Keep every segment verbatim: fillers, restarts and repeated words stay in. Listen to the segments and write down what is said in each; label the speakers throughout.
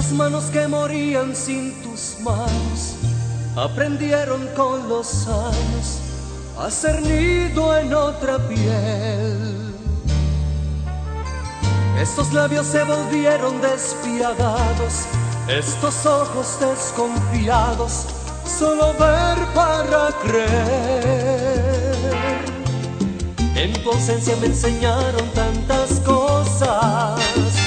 Speaker 1: Las manos que morían sin tus manos aprendieron con los años a hacer nido en otra piel. Estos labios se volvieron despiadados, estos ojos desconfiados, solo ver para creer. En tu ausencia me enseñaron tantas cosas,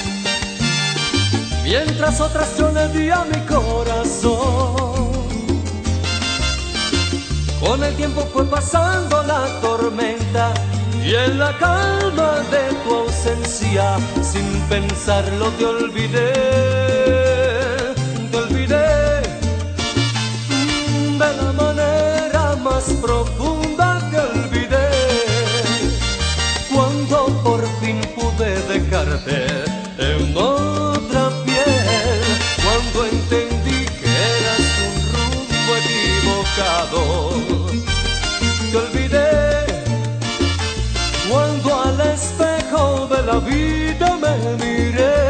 Speaker 1: mientras otras yo le di a mi corazón. Con el tiempo fue pasando la tormenta y en la calma de tu ausencia, sin pensarlo te olvidé, te olvidé. De la manera más profunda te olvidé, cuando por fin pude dejarte en otra piel, cuando entendí que eras un rumbo equivocado. Te olvidé cuando al espejo de la vida me miré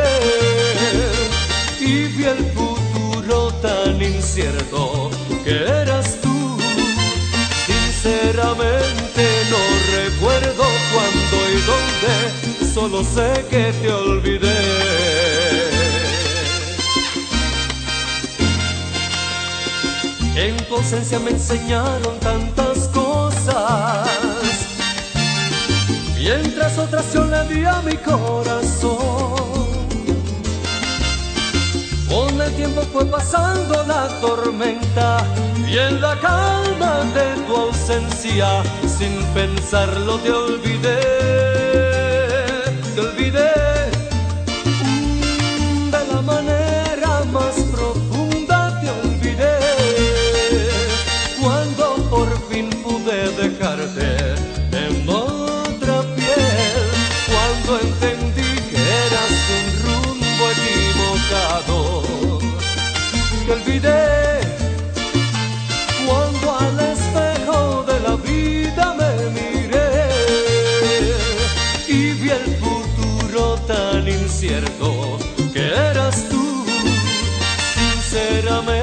Speaker 1: y vi el futuro tan incierto que eras tú. Sinceramente no recuerdo cuándo y dónde, solo sé que te olvidé. En tu ausencia me enseñaron tantas cosas, mientras otras yo le di a mi corazón. Con el tiempo fue pasando la tormenta y en la calma de tu ausencia, sin pensarlo te olvidé, te olvidé. De la manera más profunda te olvidé, cuando por fin pude dejarte en otra piel, cuando entendí que eras un rumbo equivocado. Te olvidé cuando al espejo de la vida me miré y vi el futuro tan incierto que eras tú. Sinceramente